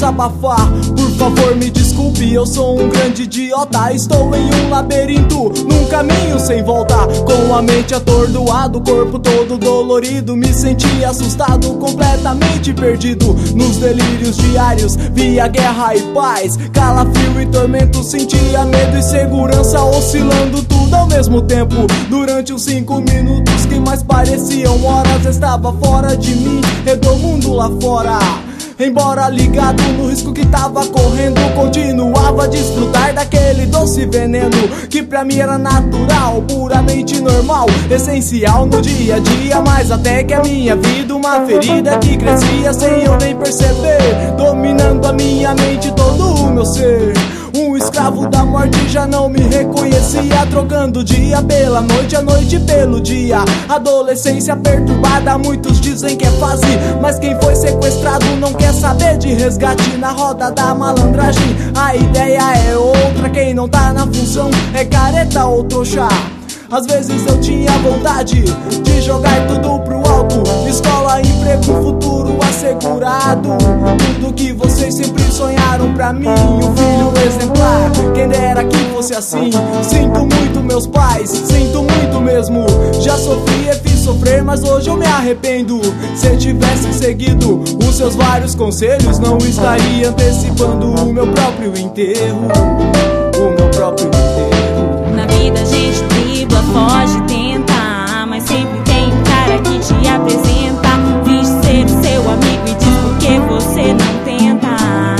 desabafar. Por favor me desculpe, eu sou um grande idiota. Estou em um labirinto, num caminho sem volta. Com a mente atordoada, o corpo todo dolorido. Me senti assustado, completamente perdido. Nos delírios diários, via guerra e paz, calafrio e tormento, sentia medo e segurança, oscilando tudo ao mesmo tempo. Durante os 5 minutos que mais pareciam horas, estava fora de mim, redomundo lá fora. Embora ligado no risco que tava correndo, continuava a desfrutar daquele doce veneno que pra mim era natural, puramente normal, essencial no dia a dia. Mas até que a minha vida, uma ferida que crescia sem eu nem perceber, dominando a minha mente, todo o meu ser. Um escravo da morte, já não me reconhecia, trocando o dia pela noite, a noite pelo dia. Adolescência perturbada, muitos dizem que é fase, mas quem foi sequestrado não quer saber de resgate. Na roda da malandragem, a ideia é outra, quem não tá na função é careta ou trouxa. Às vezes eu tinha vontade de jogar tudo pro alto, escola, emprego, futuro assegurado, tudo que vocês sempre sonharam pra mim. Um filho exemplar, quem dera que fosse assim. Sinto muito meus pais, sinto muito mesmo. Já sofri e fiz sofrer, mas hoje eu me arrependo. Se eu tivesse seguido os seus vários conselhos, não estaria antecipando o meu próprio enterro. O meu próprio enterro. Na vida a gente dribla, foge, tenta, mas sempre tem um cara que te apresenta. Finge ser o seu amigo e diz por que você não tenta.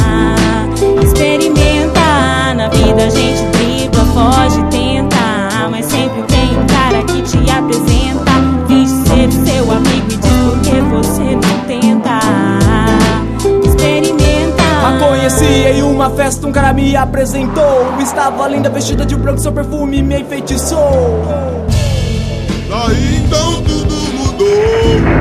Experimenta. Na vida a gente dribla, foge, tenta, mas sempre tem um cara que te apresenta. Finge ser o seu amigo e diz por que você não tenta. Experimenta. A conheci em uma festa, um cara me apresentou. Estava linda, vestida de branco, seu perfume me enfeitiçou. Daí então tudo mudou.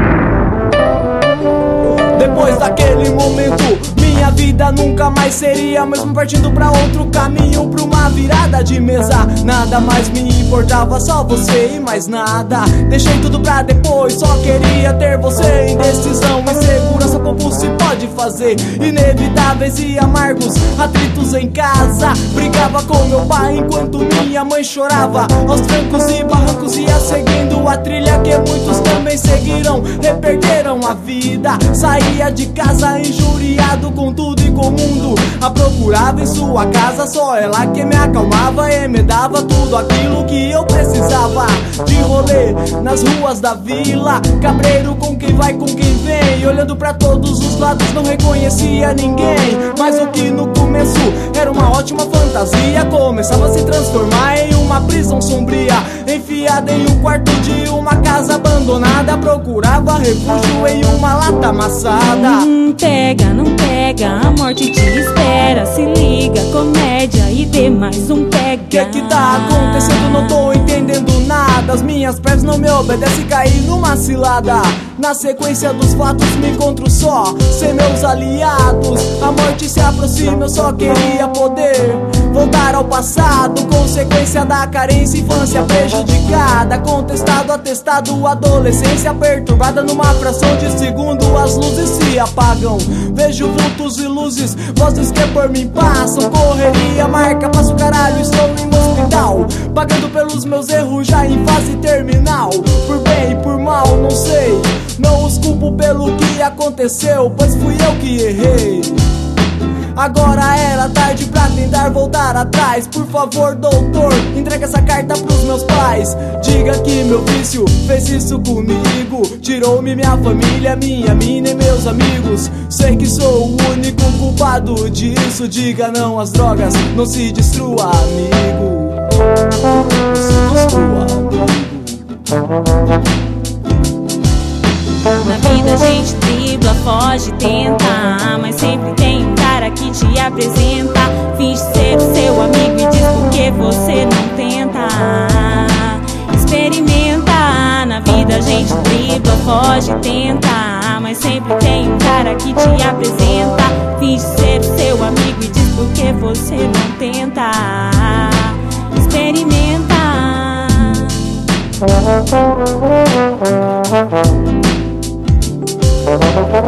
Depois daquele momento, minha vida nunca mais seria mesmo, partindo pra outro caminho, pra uma virada de mesa. Nada mais me importava, só você e mais nada. Deixei tudo pra depois, só queria ter você. Indecisão, insegurança, como se pode fazer. Inevitáveis e amargos atritos em casa. Brigava com meu pai enquanto minha mãe chorava. Aos trancos e barrancos ia seguindo a trilha que muitos também seguiram. Reperderam a vida, saía de casa injuriado com tudo e com o mundo. A procurava em sua casa, só ela que me acalmava e me dava tudo aquilo que eu precisava. De rolê nas ruas da vila, cabreiro com quem vai, com quem vem, olhando pra todos os lados não reconhecia ninguém. Mas o que no começo era uma ótima fantasia começava a se transformar em uma prisão sombria. Enfiada em um quarto de uma casa abandonada, procurava refúgio em uma lata amassada. Pega, não pega, a morte te espera. Se liga, comédia e dê mais um pega. Que tá acontecendo? Não tô entendendo nada. As minhas pernas não me obedecem, caí numa cilada. Na sequência dos fatos me encontro só, sem meus aliados. A morte se aproxima, eu só queria poder voltar ao passado. Consequência da carência, infância prejudicada. Contestado, atestado, adolescência perturbada. Numa fração de segundo as luzes se apagam. Vejo vultos e luzes, vozes que por mim passam. Correria, marca, passo caralho, estou em um hospital, pagando pelos meus erros já em fase terminal. Por bem e por mal, não sei, não os culpo pelo que aconteceu, pois fui eu que errei. Agora era tarde pra tentar voltar atrás. Por favor, doutor, entrega essa carta pros meus pais. Diga que meu vício fez isso comigo, tirou-me minha família, minha mina e meus amigos. Sei que sou o único culpado disso. Diga não às drogas, não se destrua, amigo. Não se destrua, amigo. Na vida a gente dribla, foge, tenta, mas sempre tem um cara que te apresenta. Finge ser o seu amigo e diz por que você não tenta. Experimenta. Na vida a gente dribla, foge, tenta, mas sempre tem um cara que te apresenta. Finge ser o seu amigo e diz por que você não tenta. Experimenta.